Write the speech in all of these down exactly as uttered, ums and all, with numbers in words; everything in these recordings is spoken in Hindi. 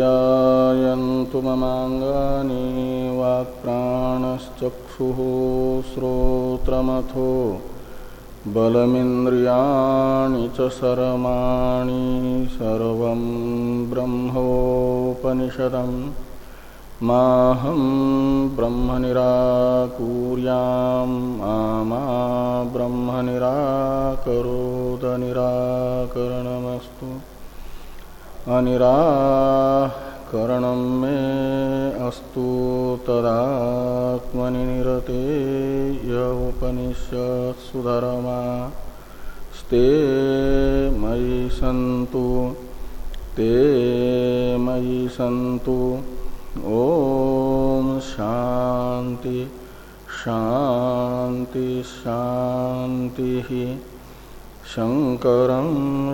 विद्यायन्तु ममाङ्गानि वाक्प्राणश्चक्षुः श्रोत्रमथो बलमिन्द्रियाणि च सर्वाणि सर्वं ब्रह्मोपनिषदम् माहं ब्रह्म निराकुर्याम् मा ब्रह्म निराकरोद निराकरणमस्तु अनिराकरणं मे अस्तु तदात्मनि निरतेय उपनिषत्सु धर्मास्ते मयि सन्तु ते मयि सन्तु। ओम शांति शांति शांति। शंकरं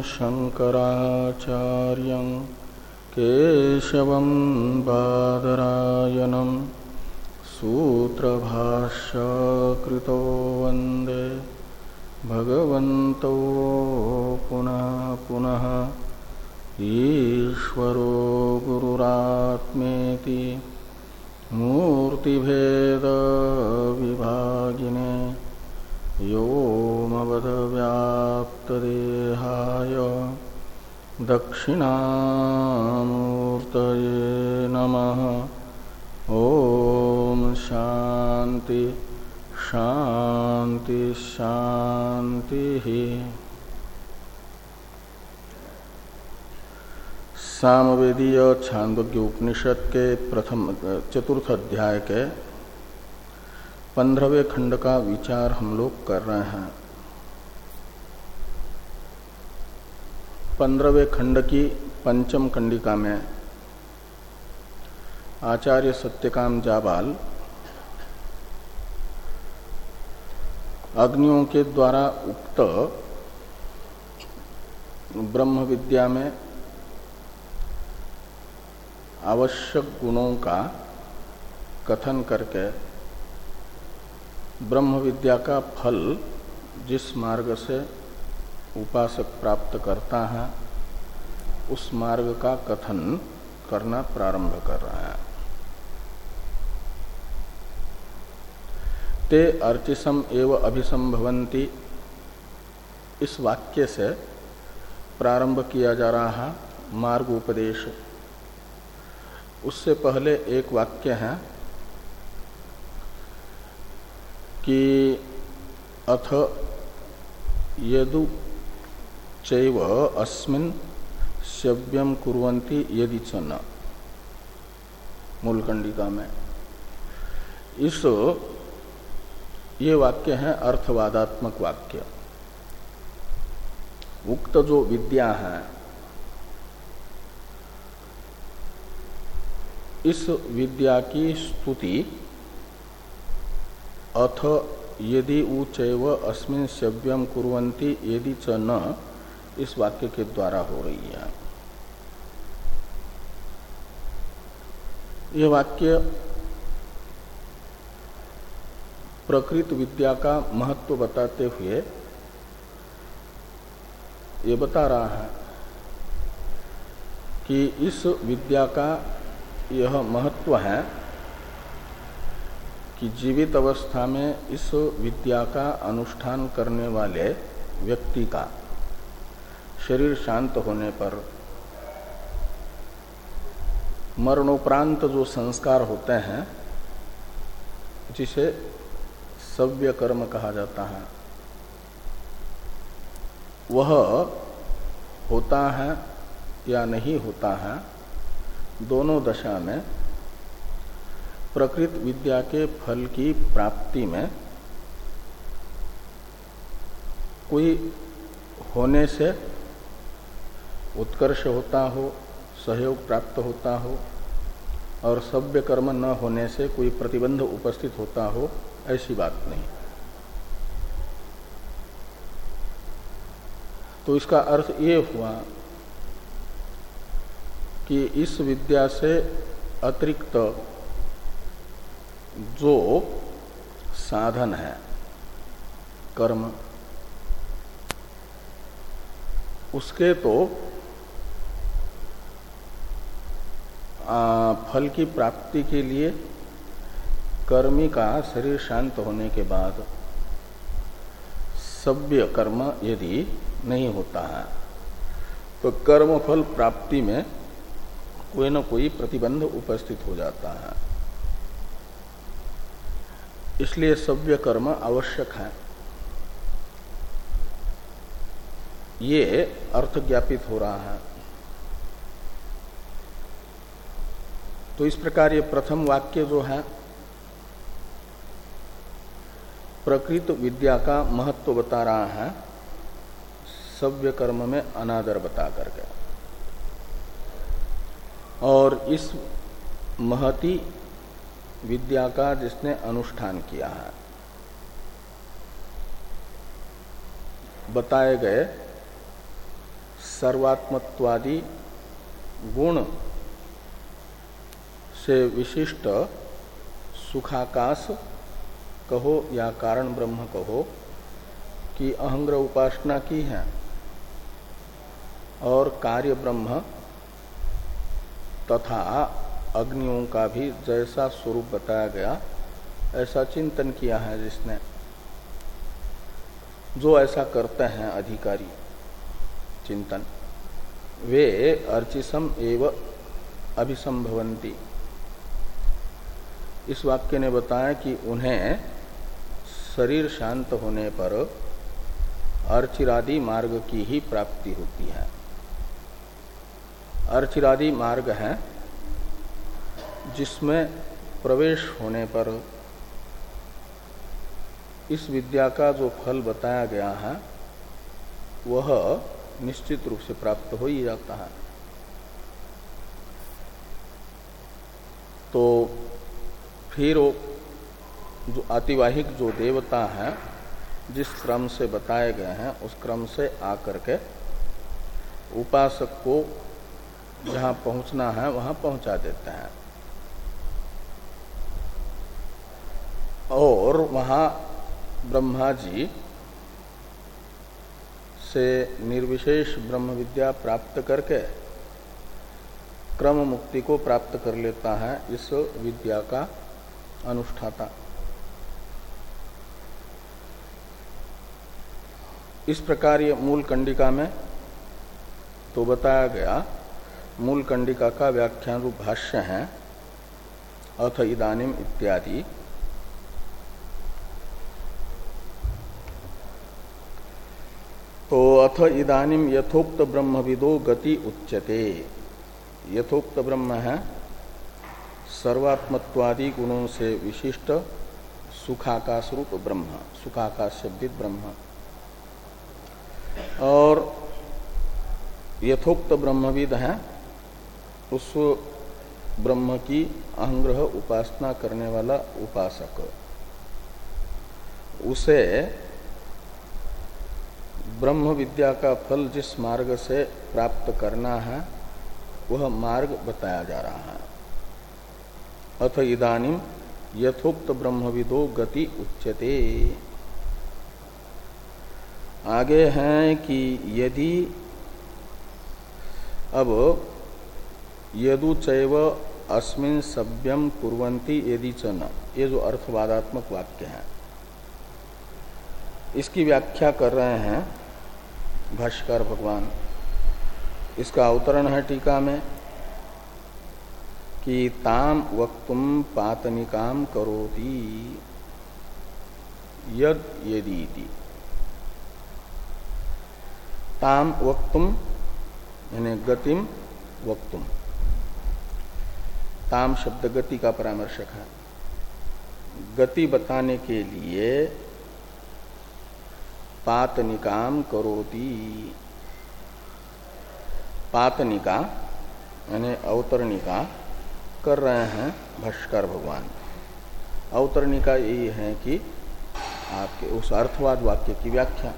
शंकराचार्यं केशवं बादरायणं सूत्रभाष्यकृतो वन्दे भगवन्तौ पुनः पुनः। ईश्वरो गुरुरात्मेति मूर्तिभेद विभागिने व्योमवद्व्याप्तदेहाय दक्षिणामूर्तये नमः। ओम शांति शांति शांति। सामवेदीय छांदोग्य उपनिषद के प्रथम चतुर्थ अध्याय के पंद्रहवें खंड का विचार हम लोग कर रहे हैं। पंद्रहवें खंड की पंचम कंडिका में आचार्य सत्यकाम जाबाल अग्नियों के द्वारा उक्त ब्रह्म विद्या में आवश्यक गुणों का कथन करके ब्रह्म विद्या का फल जिस मार्ग से उपासक प्राप्त करता है उस मार्ग का कथन करना प्रारंभ कर रहा है। ते अर्चिसम एव अभिसंभवन्ति इस वाक्य से प्रारंभ किया जा रहा है मार्ग उपदेश। उससे पहले एक वाक्य है कि अथ यदु चैव अस्मिन् शव्यम कुर्वन्ति यदि च न, मूलकंडिका में। इस ये वाक्य है अर्थवादात्मक वाक्य। उक्त जो विद्या है इस विद्या की स्तुति अथ यदि उचैव अस्मिन् शव्यम कुर्वन्ति यदि च न इस वाक्य के द्वारा हो रही है। यह वाक्य प्रकृत विद्या का महत्व बताते हुए ये बता रहा है कि इस विद्या का यह महत्व है कि जीवित अवस्था में इस विद्या का अनुष्ठान करने वाले व्यक्ति का शरीर शांत होने पर मरणोपरांत जो संस्कार होते हैं जिसे सव्य कर्म कहा जाता है वह होता है या नहीं होता है, दोनों दशा में प्रकृत विद्या के फल की प्राप्ति में कोई होने से उत्कर्ष होता हो, सहयोग प्राप्त होता हो और सव्य कर्म न होने से कोई प्रतिबंध उपस्थित होता हो, ऐसी बात नहीं। तो इसका अर्थ ये हुआ कि इस विद्या से अतिरिक्त जो साधन है कर्म, उसके तो आ, फल की प्राप्ति के लिए कर्मी का शरीर शांत होने के बाद सभ्य कर्म यदि नहीं होता है तो कर्म फल प्राप्ति में कोई न कोई प्रतिबंध उपस्थित हो जाता है। इसलिए सभ्य कर्म आवश्यक है। ये अर्थ ज्ञापित हो रहा है। तो इस प्रकार ये प्रथम वाक्य जो है प्रकृत विद्या का महत्व बता रहा है, सभ्य कर्म में अनादर बता करके। और इस महती विद्या का जिसने अनुष्ठान किया है, बताए गए सर्वात्मत्वादि गुण से विशिष्ट सुखाकाश कहो या कारण ब्रह्म कहो कि अहंग्र उपासना की है और कार्य ब्रह्म तथा अग्नियों का भी जैसा स्वरूप बताया गया ऐसा चिंतन किया है जिसने, जो ऐसा करते हैं अधिकारी चिंतन, वे अर्चिसम एव अभिसंभवंती। इस वाक्य ने बताया कि उन्हें शरीर शांत होने पर अर्चिरादि मार्ग की ही प्राप्ति होती है। अर्चिरादि मार्ग है जिसमें प्रवेश होने पर इस विद्या का जो फल बताया गया है वह निश्चित रूप से प्राप्त हो ही जाता है। तो फिर वो जो अतिवाहिक जो देवता है जिस क्रम से बताए गए हैं उस क्रम से आकर के उपासक को जहाँ पहुँचना है वहाँ पहुँचा देते हैं और वहाँ ब्रह्मा जी से निर्विशेष ब्रह्म विद्या प्राप्त करके क्रम मुक्ति को प्राप्त कर लेता है इस विद्या का अनुष्ठाता। इस प्रकार ये मूल कंडिका में तो बताया गया। मूल कंडिका का व्याख्यान रूप भाष्य है अथ इदानीम इत्यादि। तो अथ इदानीम यथोक्त ब्रह्मविदो गति उच्यते। यथोक्त ब्रह्म है सर्वात्मत्वादि गुणों से विशिष्ट सुखाकाश रूप ब्रह्म, सुखाकाश शब्दित ब्रह्म। और यथोक्त ब्रह्मविद है उस ब्रह्म की अहंग्रह उपासना करने वाला उपासक। उसे ब्रह्म विद्या का फल जिस मार्ग से प्राप्त करना है वह मार्ग बताया जा रहा है। अथ इदानीम यथोक्त ब्रह्मविदो गति उच्यते। आगे हैं कि यदि अब यदु चैव अस्मिन् सभ्यम कुर्वन्ति यदि च न, ये जो अर्थवादात्मक वाक्य है इसकी व्याख्या कर रहे हैं भाष्यकार भगवान। इसका अवतरण है टीका में कि ताम वक्तुम पातनिकाम करोति यद यदीति। ताम वक्तुम यानी गतिम वक्तुम। ताम शब्द गति का परामर्शक है। गति बताने के लिए पातनिकाम करोति। पातनिका यानी अवतरणिका कर रहे हैं भाष्यकार भगवान। अवतरणिका यही है कि आपके उस अर्थवाद वाक्य की व्याख्या।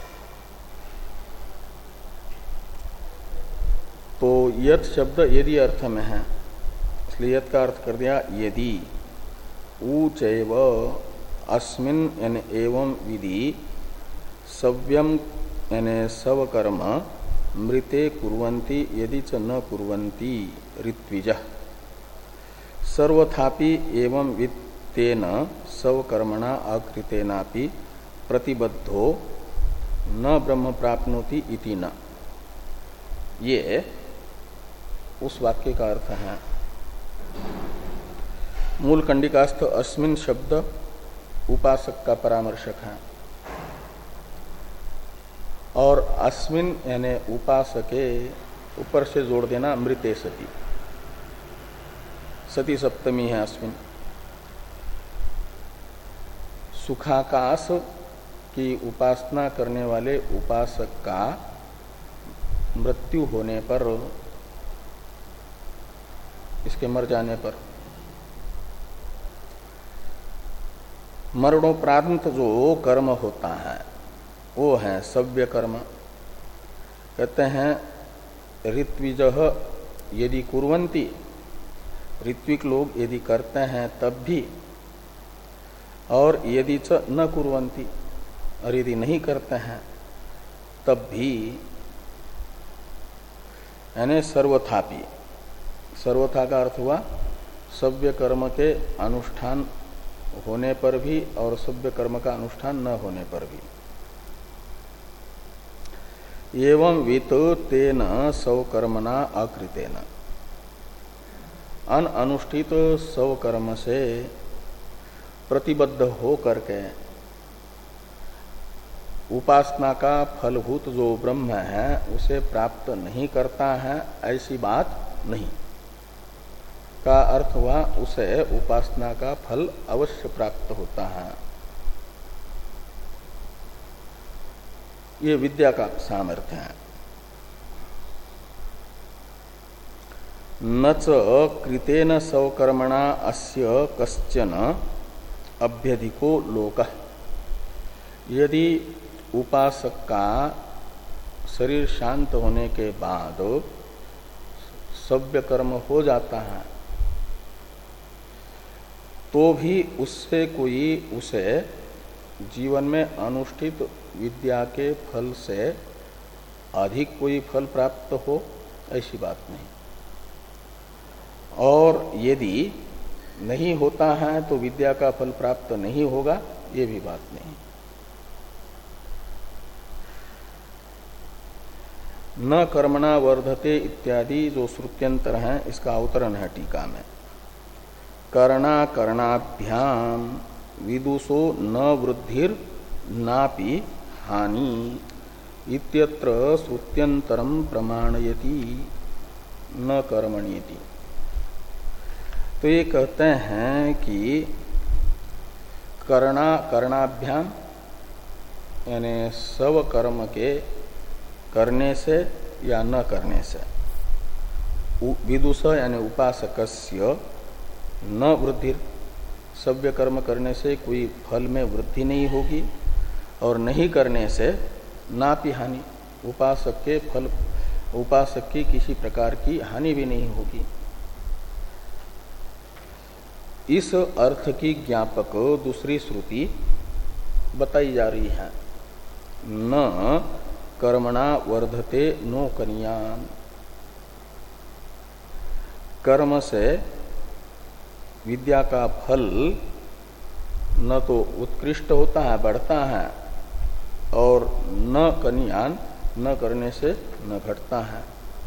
तो यत् शब्द यदि अर्थ में है इसलिए यत् का अर्थ कर दिया यदि। ऊचैव अस्मिन् यानी एवं विधि सव्यम यानी सवकर्म मृते कुर्वन्ति यदि च न कुर्वन्ति ऋत्विजः सर्वथापि एवं वित्तेन स्वकर्मणा अकृतेनापि प्रतिबद्धो न ब्रह्म प्राप्नोति इति न, ये उस वाक्य का अर्थ है। मूल कंडिकास्थ अस्मिन शब्द उपासक का परामर्शक है और अस्मिन यानी उपासके ऊपर से जोड़ देना मृते सती, सती सप्तमी है अस्मिन। सुखाकाश की उपासना करने वाले उपासक का मृत्यु होने पर, इसके मर जाने पर, मरणोपरांत जो कर्म होता है वो है सव्य कर्म। कहते हैं ऋत्विजः यदि कुर्वन्ति, ऋत्विक लोग यदि करते हैं तब भी, और यदि च न कुर्वन्ति, और यदि नहीं करते हैं तब भी, यानी सर्वथापि। सर्वथा का अर्थ हुआ सव्य कर्म के अनुष्ठान होने पर भी और सव्य कर्म का अनुष्ठान न होने पर भी। एवं वित तेन स्वकर्मणा अकृतेन, अन अनुष्ठित स्वकर्म से प्रतिबद्ध हो करके उपासना का फलभूत जो ब्रह्म है उसे प्राप्त नहीं करता है, ऐसी बात नहीं। का अर्थ हुआ उसे उपासना का फल अवश्य प्राप्त होता है। ये विद्या का सामर्थ्य है। न च कृतेन स्वकर्मणा अस्य कश्चन अभ्यधिको लोकः, यदि उपासक का शरीर शांत होने के बाद सव्य कर्म हो जाता है तो भी उससे कोई उसे जीवन में अनुष्ठित विद्या के फल से अधिक कोई फल प्राप्त हो, ऐसी बात नहीं। और यदि नहीं होता है तो विद्या का फल प्राप्त नहीं होगा, ये भी बात नहीं। न कर्मणा वर्धते इत्यादि जो श्रुत्यंतर हैं, इसका अवतरण है टीका में। कर्णा कर्णाभ्याम विदुषो न वृद्धिर नापि हानि इत्यत्र श्रुत्यंतरम प्रमाणयति न कर्मणीति। तो ये कहते हैं कि कर्णा कर्णाभ्याम यानी सब कर्म के करने से या न करने से, विदुष यानी उपासकस्य न वृद्धि, सव्य कर्म करने से कोई फल में वृद्धि नहीं होगी और नहीं करने से नापि हानि, उपासक के फल उपासक की किसी प्रकार की हानि भी नहीं होगी। इस अर्थ की ज्ञापक दूसरी श्रुति बताई जा रही है। न कर्मणा वर्धते नो कन्यान, कर्म से विद्या का फल न तो उत्कृष्ट होता है, बढ़ता है, और न कन्यान, न करने से न घटता है।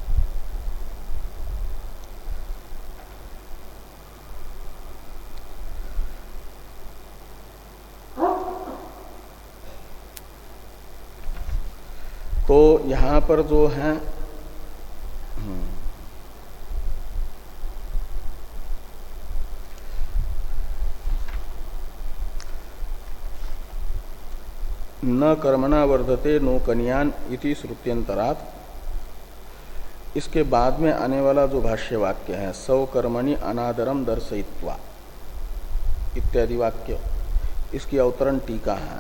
तो यहां पर जो है न कर्मणा वर्धते नो कन्यान इति श्रुत्यंतरात्, इसके बाद में आने वाला जो भाष्य वाक्य है स्वकर्मणि अनादरम दर्शयित्वा इत्यादि वाक्य, इसकी अवतरण टीका है।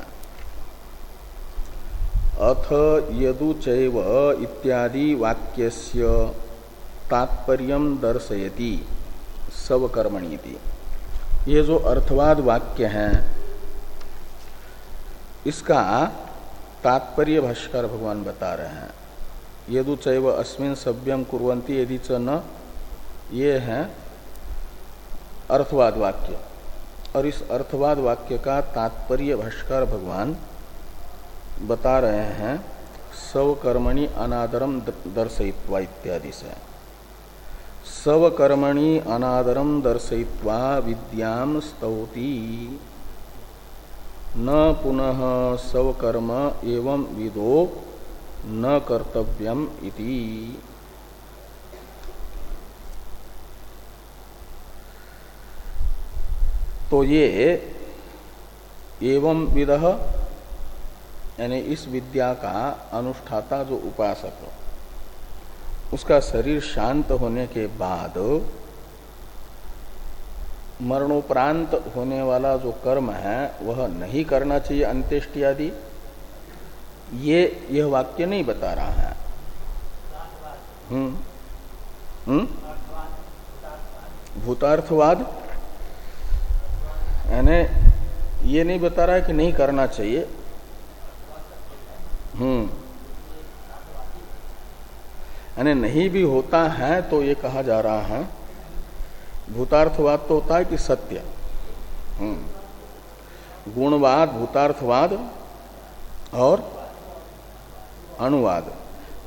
अथ यदु चैव इत्यादि वाक्यस्य तात्पर्यम दर्शयति स्वकर्मणीति। ये जो अर्थवाद वाक्य है इसका तात्पर्य भाष्कर भगवान बता रहे हैं। यदु चैव अस्मिन् सव्यम कुर्वन्ति यदि च न, ये है अर्थवाद वाक्य, और इस अर्थवाद वाक्य का तात्पर्य भाष्यकार भगवान बता रहे हैं स्वकर्मणि अनादरम दर्शयित्वा इत्यादि से। स्वकर्मणि अनादरम दर्शयित्वा विद्याम स्तौति न पुनः स्वकर्म एवं विदो न कर्तव्यम इति। तो ये एवं विदः यानी इस विद्या का अनुष्ठाता जो उपासक, उसका शरीर शांत होने के बाद मरणोपरांत होने वाला जो कर्म है वह नहीं करना चाहिए, अंत्येष्टि आदि, ये यह वाक्य नहीं बता रहा है। हम्म हम्म भूतार्थवाद यानी ये नहीं बता रहा है कि नहीं करना चाहिए। हम्म यानी नहीं भी होता है तो ये कहा जा रहा है, भूतार्थवाद तो होता है कि सत्य, हम्म गुणवाद, भूतार्थवाद और अनुवाद।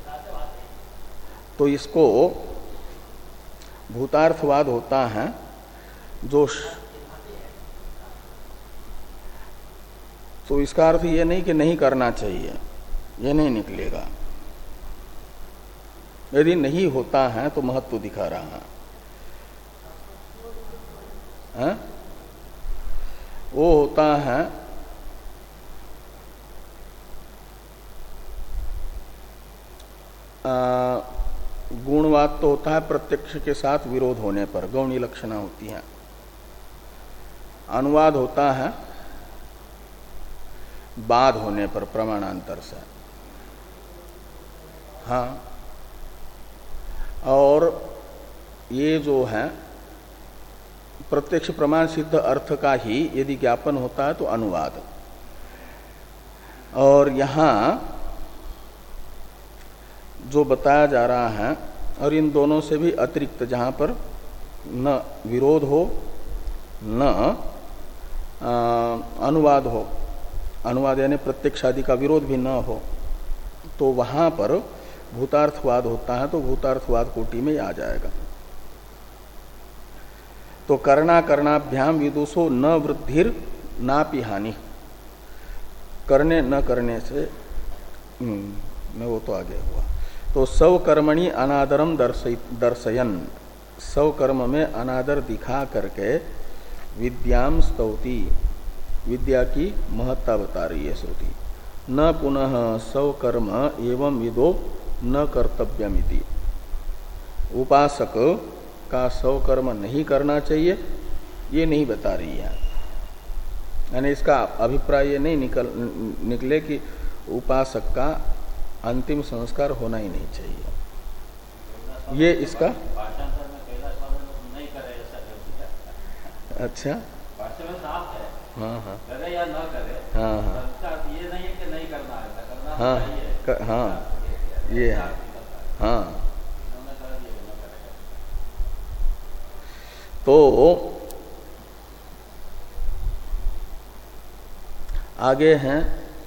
तो इसको भूतार्थवाद होता है जो, तो इसका अर्थ ये नहीं कि नहीं करना चाहिए, ये नहीं निकलेगा। यदि नहीं होता है तो महत्व दिखा रहा है, है? वो होता है आ, गुणवाद तो होता है प्रत्यक्ष के साथ विरोध होने पर, गौणी लक्षणा होती है। अनुवाद होता है बाद होने पर, प्रमाणांतर से। हाँ, और ये जो है प्रत्यक्ष प्रमाण सिद्ध अर्थ का ही यदि ज्ञापन होता है तो अनुवाद। और यहाँ जो बताया जा रहा है, और इन दोनों से भी अतिरिक्त जहाँ पर न विरोध हो न आ, अनुवाद हो, अनुवाद यानी प्रत्यक्ष आदि का विरोध भी न हो, तो वहां पर भूतार्थवाद होता है, तो भूतार्थवाद कोटि में आ जाएगा। तो करना करणाभ्याम विदुषो न वृद्धिर नापि हानि, करने न करने से में वो तो आगे हुआ। तो सव कर्मणि अनादरम दर्शयन, सव कर्म में अनादर दिखा करके विद्याम स्तौति, विद्या की महत्ता बता रही है श्रुति। न पुनः सव कर्म एवं विदो न कर्तव्यमिति, उपासक का सव कर्म नहीं करना चाहिए ये नहीं बता रही है। यानी इसका अभिप्राय ये नहीं निकल निकले कि उपासक का अंतिम संस्कार होना ही नहीं चाहिए, ये इसका। अच्छा, हाँ हाँ करे या ना करे, हाँ हाँ ये नहीं है कि नहीं करना है, करना हाँ चाहिए। हाँ ये है, हाँ। तो आगे हैं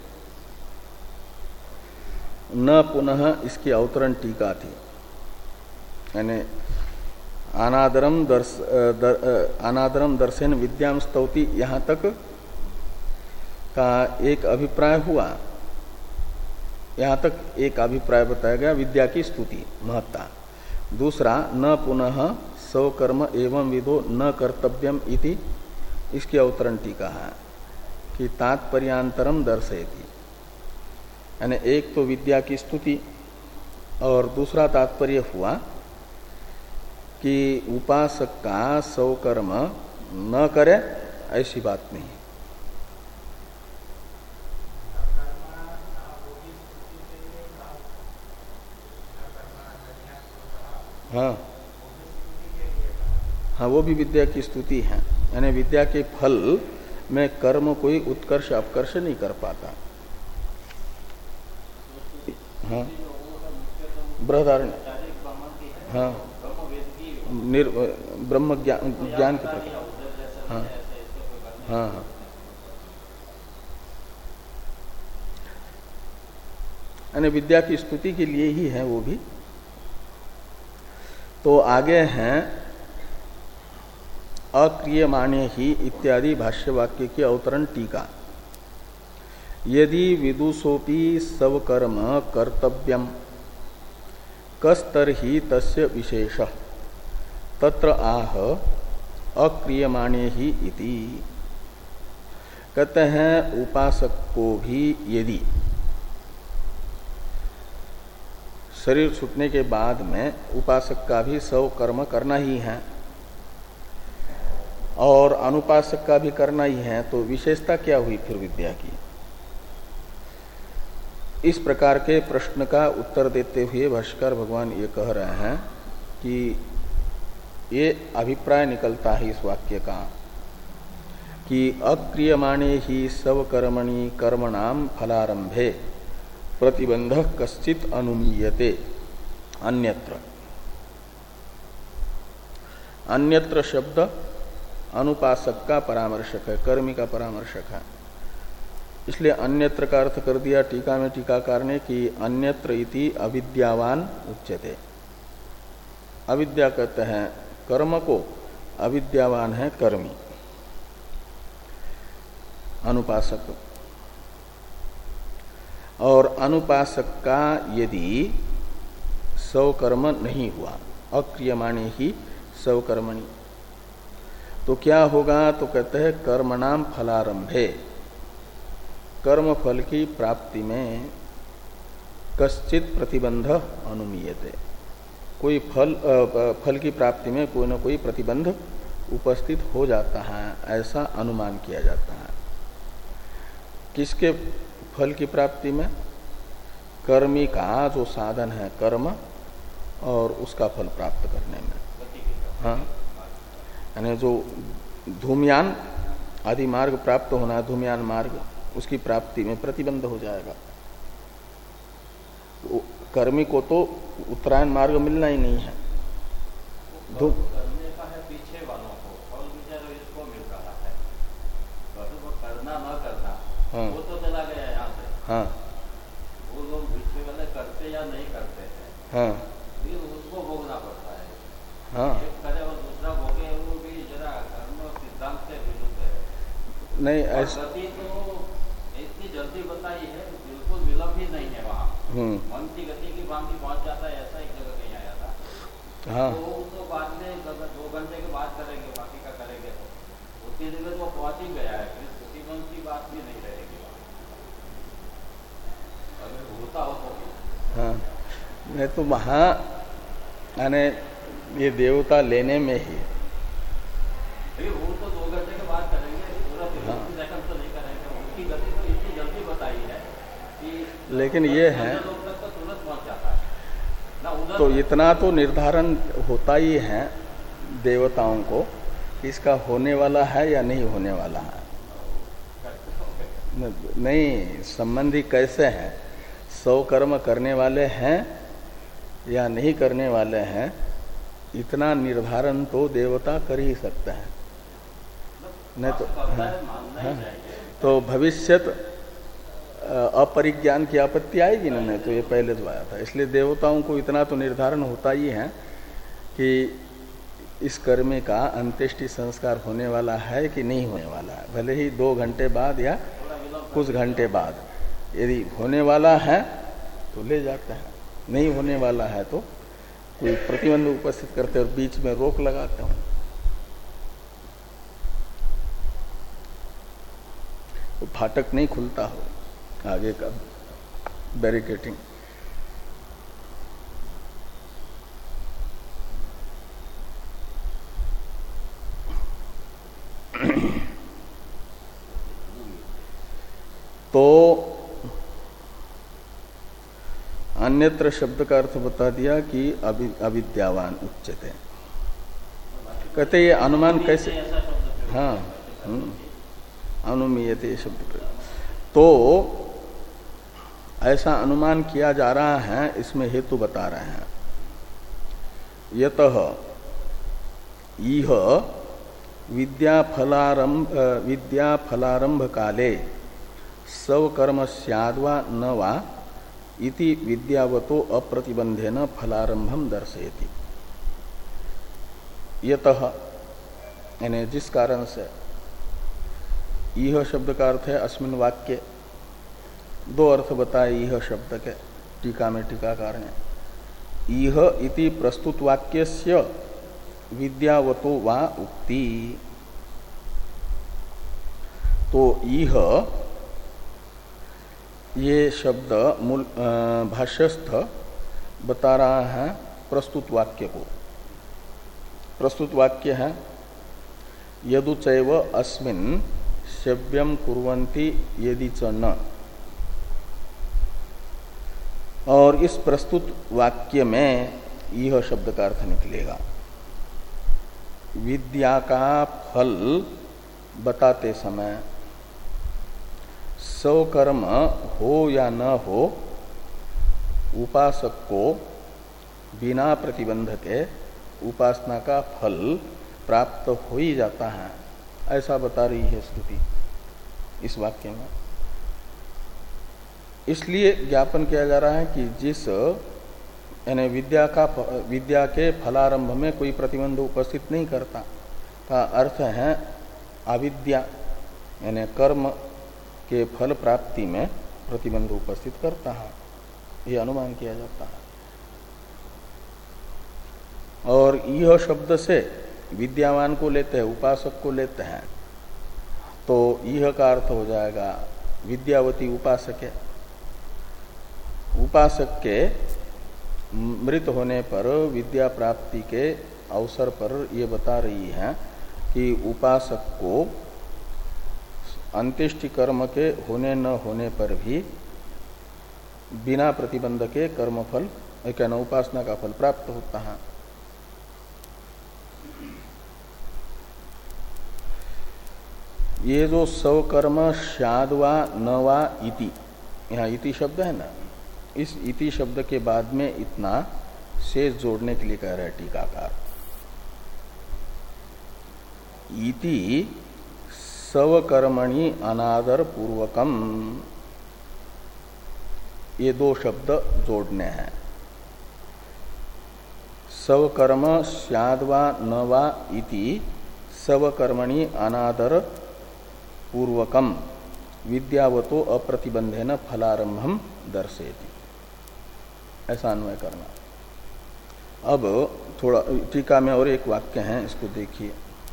न पुनः, इसकी अवतरण टीका थी, यानी अनादरम दर्श दर, अनादरम दर्शन विद्याम स्तौति, यहाँ तक का एक अभिप्राय हुआ। यहाँ तक एक अभिप्राय बताया गया विद्या की स्तुति महत्ता। दूसरा न पुनः स्वकर्म एवं विदो न कर्तव्यम इति, इसकी अवतरण टीका है कि तात्पर्यांतरम दर्शयति, यानी एक तो विद्या की स्तुति और दूसरा तात्पर्य हुआ कि उपासक का स्वकर्म न करे, ऐसी बात नहीं। हाँ हाँ वो भी विद्या की स्तुति है, यानी विद्या के फल में कर्म कोई उत्कर्ष अपकर्ष नहीं कर पाता। हाँ बृहदारण्य, हाँ निर ब्रह्म ज्ञान ज्ञान के प्रकार। हाँ हाँ हाँ यानी विद्या की स्तुति के लिए ही है वो भी। तो आगे हैं अक्रियमाणे ही इत्यादि भाष्य वाक्य की अवतरण टीका। यदि विदुषोपि सवकर्म कर्तव्यम कस्तर्हि तस्य विशेष तत्र आह अक्रियमाणे ही इति। कहते हैं उपासक को भी यदि शरीर छूटने के बाद में उपासक का भी सब कर्म करना ही है और अनुपासक का भी करना ही है, तो विशेषता क्या हुई फिर विद्या की? इस प्रकार के प्रश्न का उत्तर देते हुए भाष्यकार भगवान ये कह रहे हैं कि ये अभिप्राय निकलता है इस वाक्य का कि अक्रियमाणे ही सब कर्मणि कर्मणाम फलारंभे प्रतिबंधक कश्चित अनुमीयते अन्यत्र। अन्यत्र शब्द अनुपासक का परामर्शक है, कर्मी का परामर्शक है, इसलिए अन्यत्र का अर्थ कर दिया टीका में टीकाकार ने कि अन्यत्र इति अविद्यावान उच्यते। अविद्या कहते हैं कर्म को, अविद्यावान है कर्मी अनुपासक। और अनुपासक का यदि स्वकर्म नहीं हुआ, अक्रियमाणे ही स्वकर्मणि, तो क्या होगा? तो कहते हैं कर्मणाम फलारंभे, कर्म फल की प्राप्ति में कश्चित प्रतिबंध अनुमीयते, कोई फल फल की प्राप्ति में कोई न कोई प्रतिबंध उपस्थित हो जाता है, ऐसा अनुमान किया जाता है। किसके फल की प्राप्ति में? कर्मी का जो साधन है कर्म और उसका फल प्राप्त करने में। हाँ, यानी जो धूमयान आदि मार्ग प्राप्त होना है, धूमयान मार्ग, उसकी प्राप्ति में प्रतिबंध हो जाएगा। तो कर्मी को तो उत्तरायण मार्ग मिलना ही नहीं है। धूम करने का है पीछे वालों को, फल विचार इसको मिल रहा है, वो करना न करना, हाँ, वो तो चला गया यहाँ से। हाँ, वो लोग पीछे वाले करते या नहीं करते हैं, हाँ, फिर उसको भोगना पड़ता है। हाँ, एक करे और दूसरा भोगे, वो भी जरा कर्म सिद्धांत से विरुद्ध है। नहीं ऐसा गति तो इतनी जल्दी बताई है, बिल्कुल विलंब ही नहीं है वहाँ। मन की गति की भांति पहुँच जाता है, ऐसा एक जगह कहीं आया था। हाँ, तो तो बाद में दो घंटे के बाद करेंगे, बाकी का करेंगे, तो उतनी देर में वो पहुँच ही गया है, फिर प्रतिबंध की बात भी नहीं रहेगी अगर होता हो तो। हाँ, नहीं तो वहाँ यानी ये देवता लेने में ही वो तो दो घंटे के बाद करेंगे, पूरा सेकंड तो नहीं करेंगे। उनकी गति तो इतनी जल्दी बताई है कि लेकिन ये है लोग तक तो तुरंत पहुँच जाता है ना। उधर तो इतना तो निर्धारण होता ही है देवताओं को कि इसका होने वाला है या नहीं होने वाला है। नहीं, संबंधी कैसे हैं, सौ कर्म करने वाले हैं या नहीं करने वाले हैं, इतना निर्धारण तो देवता कर ही सकते हैं। नहीं तो हाँ, हाँ, तो भविष्यत अपरिज्ञान की आपत्ति आएगी ना। नहीं तो ये पहले तो आया था, इसलिए देवताओं को इतना तो निर्धारण होता ही है कि इस कर्म का अंत्येष्टि संस्कार होने वाला है कि नहीं होने वाला है, भले ही दो घंटे बाद या कुछ घंटे बाद। यदि होने वाला है तो ले जाते हैं, नहीं होने वाला है तो कोई प्रतिबंध उपस्थित करते और बीच में रोक लगाते हैं। तो फाटक नहीं खुलता हो आगे का बैरिकेटिंग। तो अन्यत्र शब्द का अर्थ बता दिया कि अवि, अविद्यावान उच्यते। कहते ये अनुमान कैसे? हाँ, अनुमीयते शब्द। तो ऐसा अनुमान किया जा रहा है, इसमें हेतु बता रहे हैं। यतः इह विद्याफलारंभ विद्याफलारंभ काले सवकर्म स्याद्वा न वा इति विद्यावतो अप्रतिबंधेन फलारंभम दर्शयति। यतः यानी जिस कारण से, यह शब्द का अर्थ है अस्मिन वाक्य, दो अर्थ बताए यह शब्द के टीका में टीकाकार ने। यह इति प्रस्तुत वाक्यस्य विद्यावतो वा उक्ति, तो यह ये शब्द मूल भाष्यस्थ बता रहा है प्रस्तुत वाक्य को। प्रस्तुत वाक्य है यदुचैव अस्मिन् सेव्यम कुर्वन्ति यदि च न। और इस प्रस्तुत वाक्य में यह शब्द का अर्थ निकलेगा। विद्या का फल बताते समय स्वकर्म हो या न हो, उपासक को बिना प्रतिबंध के उपासना का फल प्राप्त हो ही जाता है, ऐसा बता रही है श्रुति इस वाक्य में। इसलिए ज्ञापन किया जा रहा है कि जिस यानी विद्या का विद्या के फलारंभ में कोई प्रतिबंध उपस्थित नहीं करता, का अर्थ है अविद्या यानी कर्म के फल प्राप्ति में प्रतिबंध उपस्थित करता है, यह अनुमान किया जाता है। और यह शब्द से विद्यावान को लेते हैं, उपासक को लेते हैं, तो यह का अर्थ हो जाएगा विद्यावती उपासक है। उपासक के मृत होने पर विद्या प्राप्ति के अवसर पर यह बता रही है कि उपासक को अंत्येष्टि कर्म के होने न होने पर भी बिना प्रतिबंध के कर्मफल कहना उपासना का फल प्राप्त होता है। ये जो स्वकर्म स्याद्वा न वा इति, यहाँ इति शब्द है ना, इस इति शब्द के बाद में इतना शेष जोड़ने के लिए कह रहे टीकाकार। इति स्वकर्मणि अनादर पूर्वकम, ये दो शब्द जोड़ने हैं। स्वकर्म स्याद्वा न वा इति स्वकर्मणि अनादर पूर्वकम विद्यावतो अप्रतिबंधेन फलारंभम दर्शयति, ऐसा अन्वय करना। अब थोड़ा टीका में और एक वाक्य है, इसको देखिए।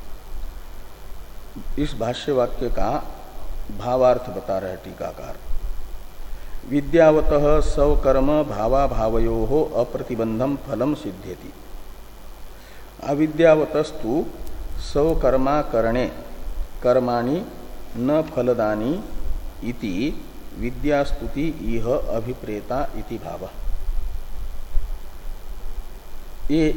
इस भाष्य वाक्य का भावार्थ बता रहे टीकाकार। विद्यावतः स्वकर्म भावा भावयो अप्रतिबंधम फलम सिद्ध्यति। अविद्यावतस्तु स्वकर्माकरणे कर्माणि न फलदानी इति विद्यास्तुति इह अभिप्रेता इति भावः। ये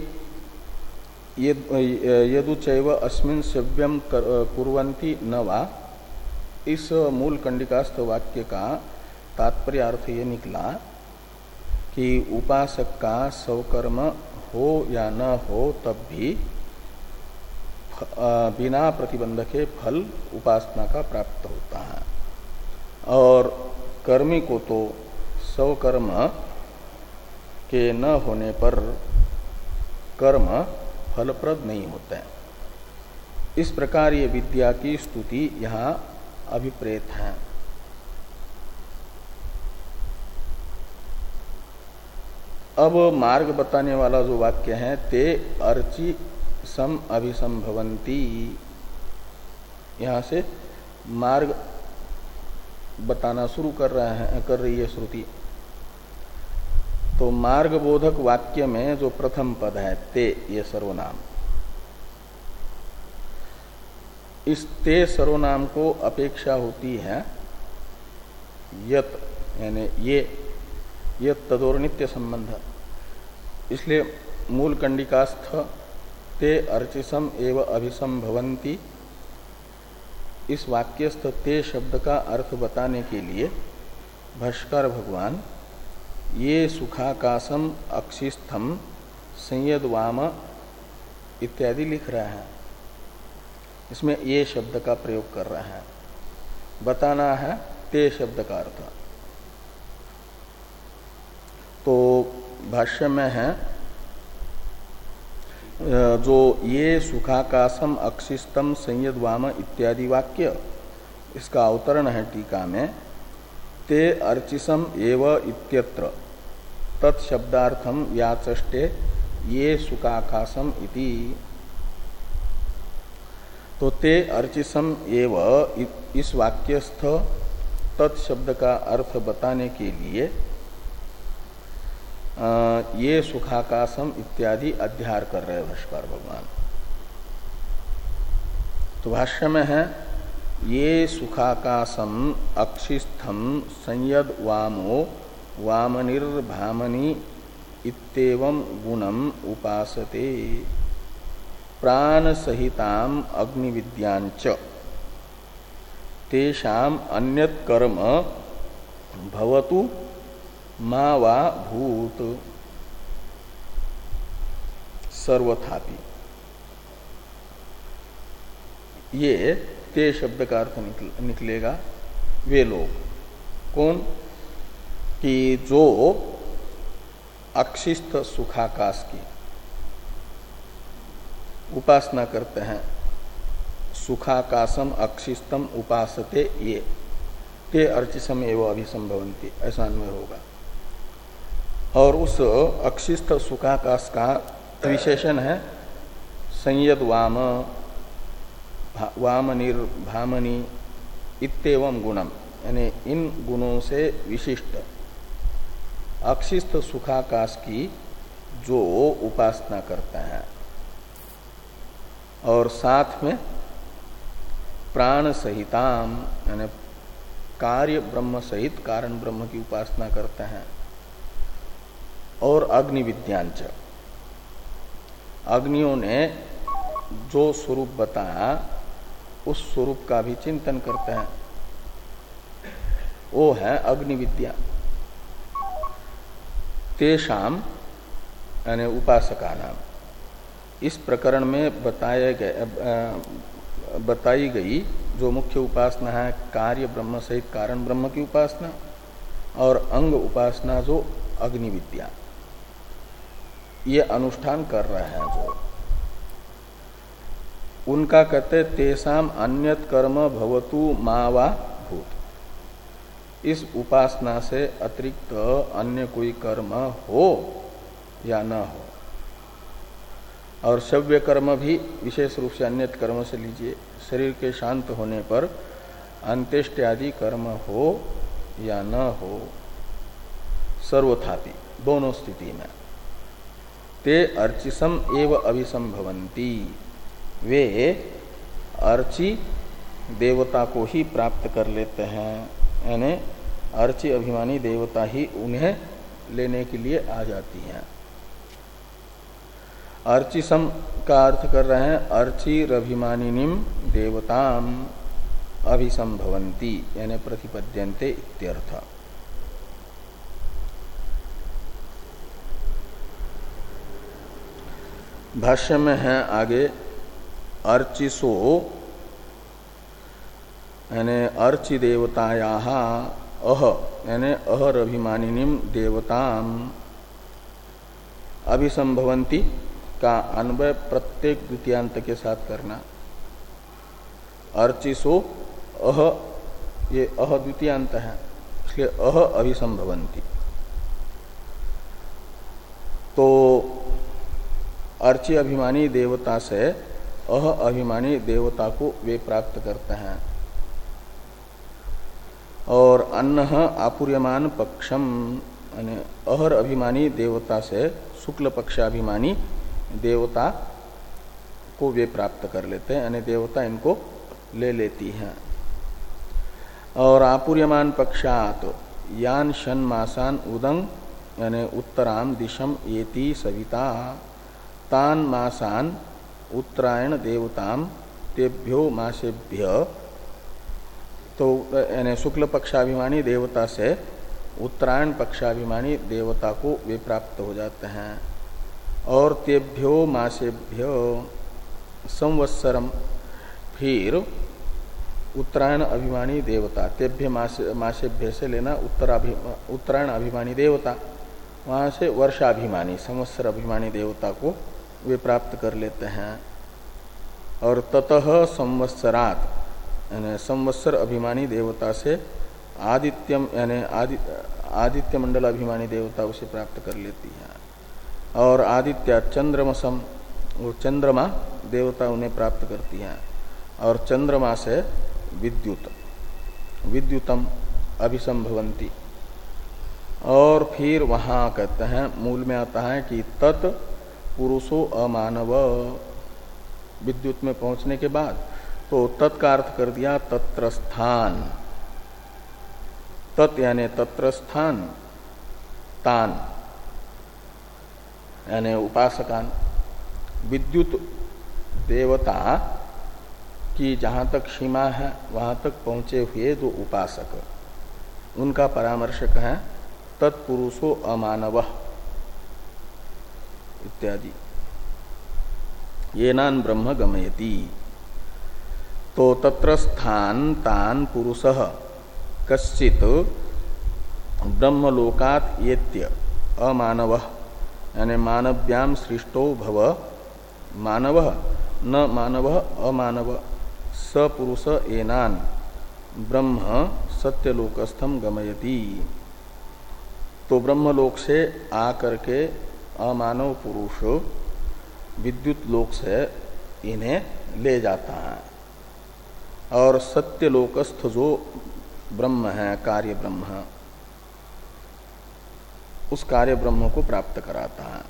यदुचैव अस्मिन् सेव्यम कुर्वन्ति न वा, इस मूल कंडिकास्थ वाक्य का तात्पर्य अर्थ ये निकला कि उपासक का स्वकर्म हो या न हो तब भी बिना प्रतिबंध के फल उपासना का प्राप्त होता है, और कर्मी को तो स्वकर्म के न होने पर कर्म फलप्रद नहीं होते हैं। इस प्रकार ये विद्या की स्तुति यहाँ अभिप्रेत है। अब मार्ग बताने वाला जो वाक्य है, ते अर्चि सम अभिसंभवंती, यहाँ से मार्ग बताना शुरू कर रहे हैं कर रही है श्रुति। तो मार्ग बोधक वाक्य में जो प्रथम पद है ते, ये सर्वनाम, इस ते सर्वनाम को अपेक्षा होती है यत, यानी ये यत तदोर नित्य संबंध। इसलिए मूल कंडिकास्थ ते अर्चिसम एव अभिसंभवंती, इस वाक्यस्थ ते शब्द का अर्थ बताने के लिए भाष्कर भगवान ये सुखाकाशम अक्षिस्थम संयद्वाम इत्यादि लिख रहे हैं। इसमें ये शब्द का प्रयोग कर रहे हैं, बताना है ते शब्द का अर्थ। तो भाष्य में है जो ये सुखाकाशम अक्षिस्तम संयद वाम इत्यादि वाक्य, इसका अवतरण है टीका में, ते अर्चिसम एव इत्यत्र तत्शब्दार्थम याचष्टे ये सुखाकाशम इति। तो ते अर्चिसम एव इस वाक्यस्थ तत्शब्द का अर्थ बताने के लिए आ, ये सुखाकाशम इत्यादि अध्यार कर रहे भाष्कर भगवान। तो भाष्य में है ये सुखाकाशम अक्षिस्थम संयद वामो वामनिर्भामनि इत्येवं गुणम उपासते प्राण सहिताम अग्निविद्यांच तेषाम अन्यत् कर्म भवतु मा वा भूत सर्वथापि। ये ते शब्द का अर्थ निकल, निकलेगा वे लोग कौन कि जो अक्षिस्त सुखाकाश की उपासना करते हैं। सुखाकाशम अक्षिस्तम उपासते ये ते अर्चिसम एवं अभिसंभवंती, ऐसा अन्वय होगा। और उस अक्षिस्त सुखाकाश का विशेषण है संयद वाम वाम निर्भामनि इत्येवं गुणम, यानी इन गुणों से विशिष्ट अक्षिस्त सुखाकाश की जो उपासना करते हैं, और साथ में प्राण सहिताम यानी कार्य ब्रह्म सहित कारण ब्रह्म की उपासना करते हैं, और अग्नि विद्यांच, अग्नियों ने जो स्वरूप बताया उस स्वरूप का भी चिंतन करते हैं, वो है अग्नि विद्या। तेषाम यानी उपासका नाम, इस प्रकरण में बताए गए बताई गई जो मुख्य उपासना है कार्य ब्रह्म सहित कारण ब्रह्म की उपासना, और अंग उपासना जो अग्नि विद्या, ये अनुष्ठान कर रहे हैं जो उनका कहते तेसाम अन्यत कर्म भवतु मा वा भूत। इस उपासना से अतिरिक्त अन्य कोई कर्म हो या न हो, और शव्य कर्म भी विशेष रूप से अन्यत कर्म से लीजिए, शरीर के शांत होने पर अंत्येष्टि आदि कर्म हो या न हो, सर्वथापि दोनों स्थिति में ते अर्चिसम एव अभिसंभवंती, वे अर्ची देवता को ही प्राप्त कर लेते हैं, यानी अर्ची अभिमानी देवता ही उन्हें लेने के लिए आ जाती हैं। अर्चिसम का अर्थ कर रहे हैं अर्चिरभिमानिनीम देवताम अभिसंभवंती, यानी प्रतिपद्यन्ते इत्यर्थ। भाष्य में है आगे अर्चिसो यानी अर्चि देवताया अह यानी अहर अभिमानिनीम देवताम अभिसंभवंती का अन्वय प्रत्येक द्वितीयांत के साथ करना। अर्चिसो अह, ये अह द्वितीयांत है, इसलिए अह अभिसंभवंती। तो अर्ची अभिमानी देवता से अह अभिमानी देवता को वे प्राप्त करते हैं। और अन्न आपूर्यमान पक्षम यानी अहर अभिमानी देवता से शुक्ल पक्षाभिमानी देवता को वे प्राप्त कर लेते हैं, यानी देवता इनको ले लेती हैं। और आपूर्यमान पक्षात यान शन मासान उदंग यानी उत्तराम दिशम येति सविता तान मासान उत्तरायण देवताम तेभ्यो मासेभ्य, तो यानी शुक्ल पक्षाभिमानी देवता से उत्तरायण पक्षाभिमानी देवता को वे प्राप्त हो जाते हैं। और तेभ्यो मासेभ्य संवत्सरम, फिर उत्तरायण अभिमानी देवता, तेभ्य मासे मासेभ्य से लेना उत्तराभि उत्तरायण अभिमानी देवता, वहाँ से वर्षाभिमानी संवत्सर अभिमानी देवता को वे प्राप्त कर लेते हैं। और ततः संवत्सरात यानी संवत्सर अभिमानी देवता से आदित्यम यानी आदि आदित्य मंडल अभिमानी देवता उसे प्राप्त कर लेती है। और आदित्य चंद्रमसम, वो चंद्रमा देवता उन्हें प्राप्त करती है। और चंद्रमा से विद्युत विद्युतम अभिसंभवंती। और फिर वहाँ कहते हैं मूल में आता है कि तत् पुरुषो अमानव, विद्युत में पहुंचने के बाद तो तत् का अर्थ कर दिया तत्रस्थान। तत् यानी तत्रस्थान, तान यानी उपासकान। विद्युत देवता की जहाँ तक सीमा है वहाँ तक पहुँचे हुए जो उपासक, उनका परामर्शक है तत्पुरुषो अमानव इत्यादि। येनान ब्रह्म गमयति। तो तत्र स्थान तान पुरुषः कश्चित ब्रह्मलोकात येत्य अमानवः यानी मानव्याम सृष्टो भव मानवः न मानवः अमानव स पुरुष येनान ब्रह्म सत्यलोकस्थम गमयति। तो ब्रह्मलोक से आकर के अमानव पुरुष विद्युत लोक से इन्हें ले जाता है और सत्यलोकस्थ जो ब्रह्म है, कार्य ब्रह्म, उस कार्य ब्रह्म को प्राप्त कराता है।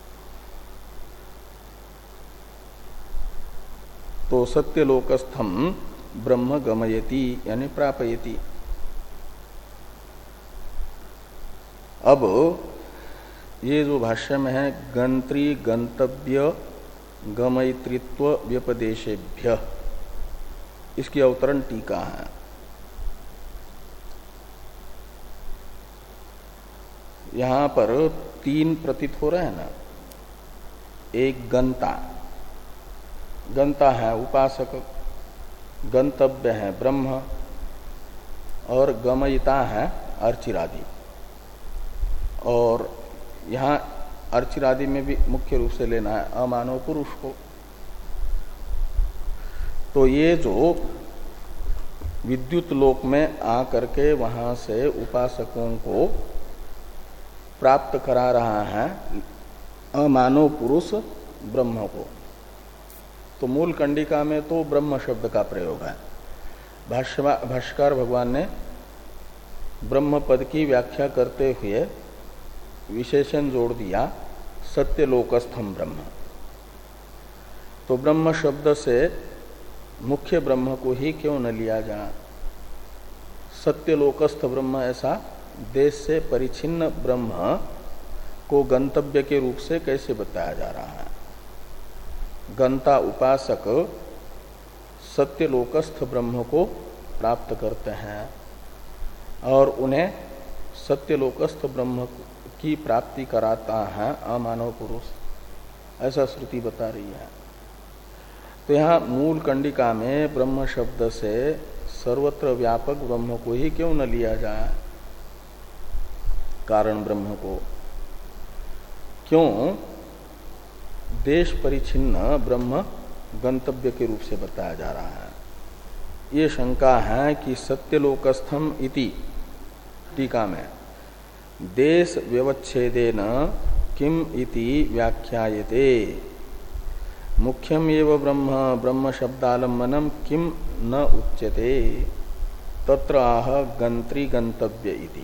तो सत्यलोकस्थम ब्रह्म गमयति यानी प्रापयति। अब ये जो भाष्य में है गंत्री गंतव्य गमयित्रित्व व्यपदेशेभ्य, इसकी अवतरण टीका है। यहां पर तीन प्रतीत हो रहे हैं ना। एक गंता, गंता है उपासक, गंतव्य है ब्रह्म, और गमयिता है अर्चिरादि। और यहाँ अर्चिरादि में भी मुख्य रूप से लेना है अमानव पुरुष को। तो ये जो विद्युत लोक में आकर के वहां से उपासकों को प्राप्त करा रहा है अमानव पुरुष ब्रह्म को, तो मूल कंडिका में तो ब्रह्म शब्द का प्रयोग है। भाष्यकार भगवान ने ब्रह्म पद की व्याख्या करते हुए विशेषण जोड़ दिया सत्यलोकस्थम ब्रह्म। तो ब्रह्म शब्द से मुख्य ब्रह्म को ही क्यों न लिया जाए? सत्यलोकस्थ ब्रह्म, ऐसा देश से परिचिन्न ब्रह्म को गंतव्य के रूप से कैसे बताया जा रहा है? गंता उपासक सत्यलोकस्थ ब्रह्म को प्राप्त करते हैं और उन्हें सत्यलोकस्थ ब्रह्म की प्राप्ति कराता है अमानव पुरुष, ऐसा श्रुति बता रही है। तो यहाँ मूल कंडिका में ब्रह्म शब्द से सर्वत्र व्यापक ब्रह्म को ही क्यों न लिया जाए, कारण ब्रह्म को? क्यों देश परिचिन्न ब्रह्म गंतव्य के रूप से बताया जा रहा है? ये शंका है कि सत्यलोकस्थम इति टीका में देश व्यवच्छेदेन किम इति व्याख्यायते, मुख्यम एव ब्रह्म ब्रह्म शब्दालंबनम किम न उच्यते, तत्र आह गंत्री गंतव्य इति।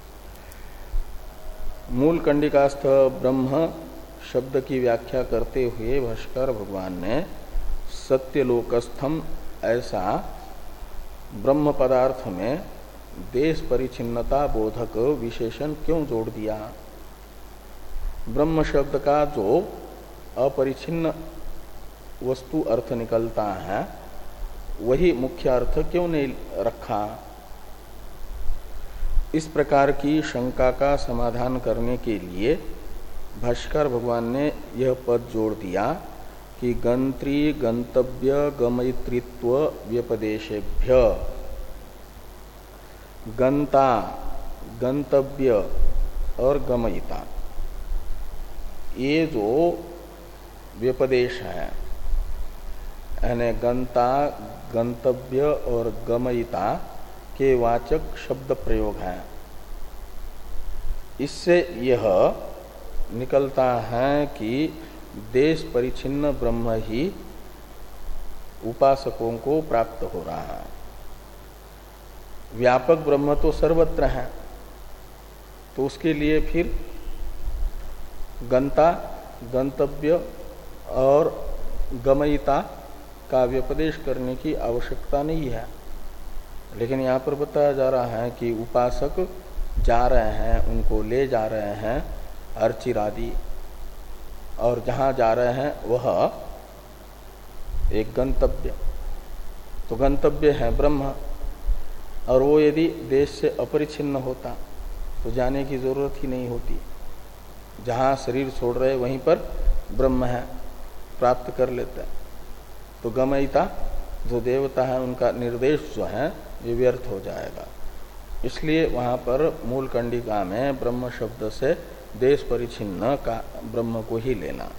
मूल कंडिकास्थ ब्रह्म शब्द की व्याख्या करते हुए भाष्कर भगवान ने सत्यलोकस्थम ऐसा ब्रह्म पदार्थ में देश परिचिन्नता बोधक विशेषण क्यों जोड़ दिया? ब्रह्म शब्द का जो अपरिचिन्न वस्तु अर्थ निकलता है वही मुख्य अर्थ क्यों नहीं रखा? इस प्रकार की शंका का समाधान करने के लिए भाष्कर भगवान ने यह पद जोड़ दिया कि गंत्री गंतव्य गमयित्रित्व व्यपदेशेभ्य गंता गंतव्य और गमयिता ये जो व्यपदेश है यानी गंता गंतव्य और गमयिता के वाचक शब्द प्रयोग है, इससे यह निकलता है कि देश परिच्छिन्न ब्रह्म ही उपासकों को प्राप्त हो रहा है। व्यापक ब्रह्म तो सर्वत्र है, तो उसके लिए फिर गंता गंतव्य और गमयिता का व्यपदेश करने की आवश्यकता नहीं है। लेकिन यहाँ पर बताया जा रहा है कि उपासक जा रहे हैं, उनको ले जा रहे हैं अर्चिरादि, और जहाँ जा रहे हैं वह एक गंतव्य, तो गंतव्य है ब्रह्म, और वो यदि देश से अपरिच्छिन्न होता तो जाने की जरूरत ही नहीं होती। जहाँ शरीर छोड़ रहे वहीं पर ब्रह्म है, प्राप्त कर लेते हैं। तो गमयिता जो देवता है उनका निर्देश जो है ये व्यर्थ हो जाएगा। इसलिए वहाँ पर मूल कंडिका में ब्रह्म शब्द से देश परिच्छिन्न का ब्रह्म को ही लेना।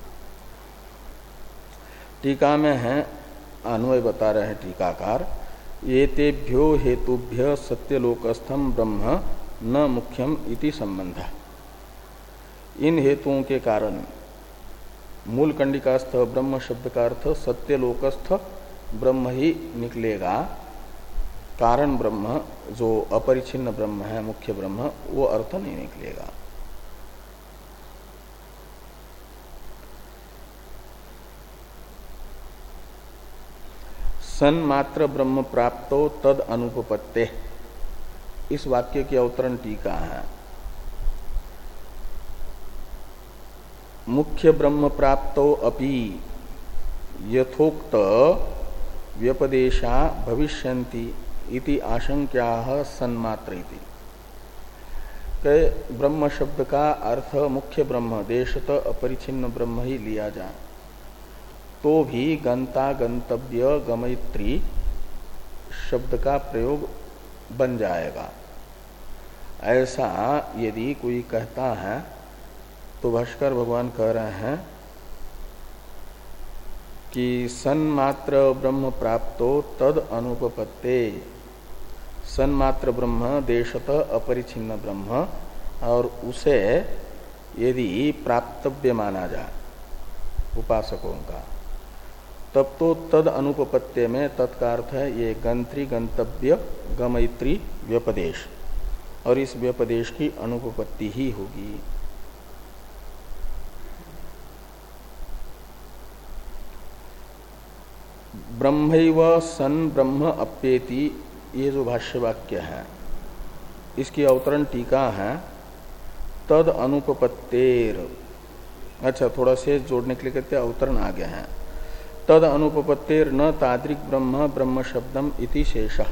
टीका में है अन्वय बता रहे हैं टीकाकार, ये तेभ्यो हेतुभ्य सत्यलोकस्थम ब्रह्म न मुख्यम इति संबंध। इन हेतुओं के कारण मूल कंडिकास्थ ब्रह्म शब्द का अर्थ सत्यलोकस्थ ब्रह्म ही निकलेगा। कारण ब्रह्म जो अपरिच्छिन्न ब्रह्म है, मुख्य ब्रह्म, वो अर्थ नहीं निकलेगा। सन्मात्र ब्रह्म प्राप्तो तद अनुपपत्ते, इस वाक्य की अवतरण टीका है। मुख्य ब्रह्म प्राप्तो अपि यथोक्त व्यपदेशा भविष्यन्ति इति आशंक्याः सन्मात्र इति। कि ब्रह्म शब्द का अर्थ मुख्य ब्रह्म देशत अपरिच्छिन्न ब्रह्म ही लिया जाए तो भी गंता गंतव्य गमयित्री शब्द का प्रयोग बन जाएगा। ऐसा यदि कोई कहता है तो भाष्कर भगवान कह रहे हैं कि सन्मात्र ब्रह्म प्राप्तो तद अनुपपत्ते। सन्मात्र ब्रह्म देशत अपरिच्छिन्न ब्रह्म, और उसे यदि प्राप्तव्य माना जाए उपासकों का, तब तो तद अनुपपत्ति में तत्का अर्थ है ये गंत्री गंतव्य गमयित्री व्यपदेश, और इस व्यपदेश की अनुपपत्ति ही होगी। ब्रह्मैव सन ब्रह्म अप्येति, ये जो भाष्य वाक्य है इसकी अवतरण टीका है तद अनुपपत्तेर। अच्छा, थोड़ा से जोड़ने के लिए कहते हैं अवतरण आगे हैं। तद अनुपपत्तेर न तादृक ब्रह्म ब्रह्म शब्दम इति शेषः।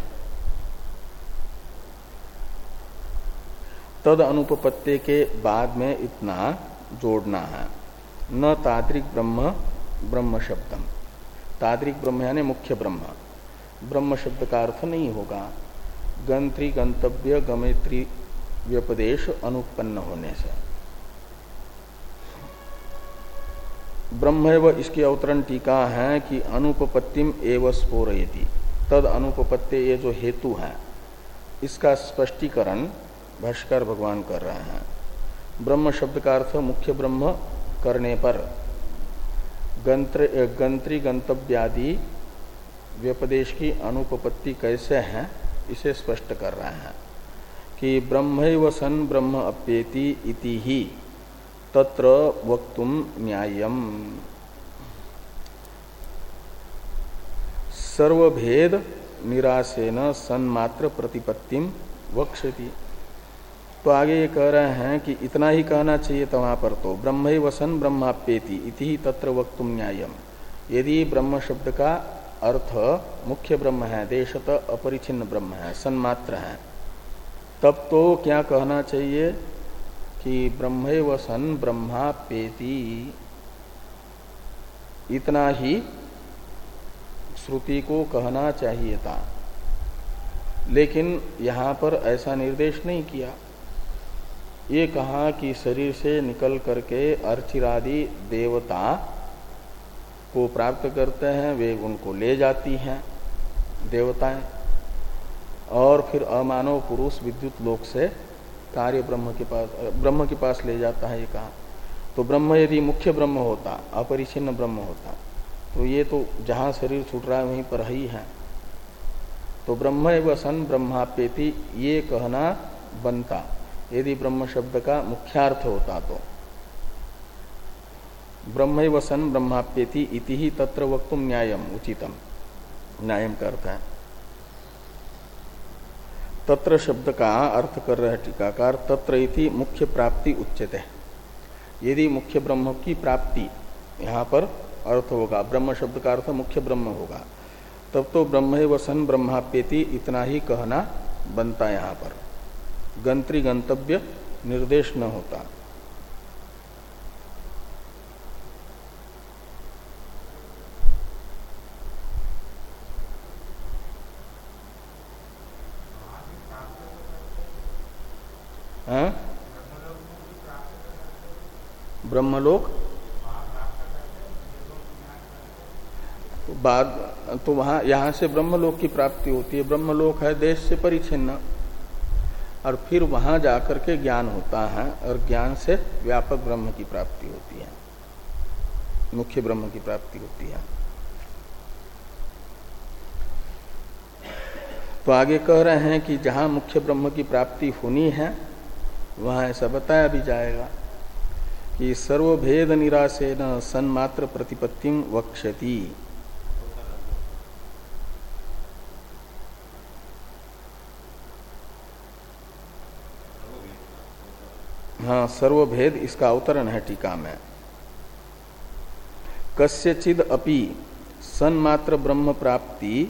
तद अनुपपत्ति के बाद में इतना जोड़ना है, न तादृक ब्रह्म ब्रह्म शब्दम। तादृक ब्रह्म यानी मुख्य ब्रह्म, ब्रह्म शब्द का अर्थ नहीं होगा गंत्री गंतव्य गमयित्री व्यपदेश अनुपन्न होने से। ब्रह्मैव इसकी अवतरण टीका है कि अनुपपत्तिम एव स्फोरयति। तद अनुपपत्ति ये जो हेतु है इसका स्पष्टीकरण भाष्कर भगवान कर रहे हैं। ब्रह्म शब्द का अर्थ मुख्य ब्रह्म करने पर गंत्री गंतव्यादि व्यपदेश की अनुपपत्ति कैसे है इसे स्पष्ट कर रहे हैं कि ब्रह्मैव सन ब्रह्म अप्येति इति ही तत्र वक्तुम न्याय्यम। सर्वभेद निरासेन सन्मात्र प्रतिपत्तिम वक्ष्यति। तो आगे ये कह रहे हैं कि इतना ही कहना चाहिए था वहां पर, तो ब्रह्मैव सन ब्रह्माप्येति इति ही तत्र वक्तुम न्याय्यम। यदि ब्रह्म शब्द का अर्थ मुख्य ब्रह्म है, देशत अपरिच्छिन्न ब्रह्म है, सन्मात्र है, तब तो क्या कहना चाहिए कि ब्रह्मैव सन ब्रह्माप्येति। इतना ही श्रुति को कहना चाहिए था, लेकिन यहाँ पर ऐसा निर्देश नहीं किया। ये कहा कि शरीर से निकल करके अर्चिरादि देवता को प्राप्त करते हैं, वे उनको ले जाती हैं देवताएं, और फिर अमानव पुरुष विद्युत लोक से कार्य ब्रह्म के पास ब्रह्म के पास ले जाता है। ये कहा तो ब्रह्म यदि मुख्य ब्रह्म होता, अपरिच्छिन्न ब्रह्म होता, तो ये तो जहाँ शरीर छूट रहा है वहीं पर ही है। तो ब्रह्म एवं सन ब्रह्माप्येति ये कहना बनता यदि ब्रह्म शब्द का मुख्यार्थ होता। तो ब्रह्म एवं सन ब्रह्माप्येति इति ही तत्र वक्तुम न्यायम उचितम, न्यायम का अर्थ है। तत्र शब्द का अर्थ कर रहे टीकाकार, तत्र इति मुख्य प्राप्ति उच्यते। यदि मुख्य ब्रह्म की प्राप्ति यहाँ पर अर्थ होगा, ब्रह्म शब्द का अर्थ मुख्य ब्रह्म होगा, तब तो ब्रह्म वसन ब्रह्माप्येति इतना ही कहना बनता। यहाँ पर गंत्री गंतव्य निर्देश न होता। हाँ? ब्रह्मलोक बाद तो वहां यहां से ब्रह्मलोक की प्राप्ति होती है। ब्रह्मलोक है देश से परिच्छिन्न, और फिर वहां जाकर के ज्ञान होता है, और ज्ञान से व्यापक ब्रह्म की प्राप्ति होती है, मुख्य ब्रह्म की प्राप्ति होती है। तो आगे कह रहे हैं कि जहां मुख्य ब्रह्म की प्राप्ति होनी है वहां ऐसा बताया भी जाएगा कि सर्वभेद निरासेन सन्मात्र प्रतिपत्तिम वक्ष्यति। हाँ, सर्वभेद इसका अवतरण है टीका में। कस्यचिद अपि सन्मात्र ब्रह्म प्राप्ति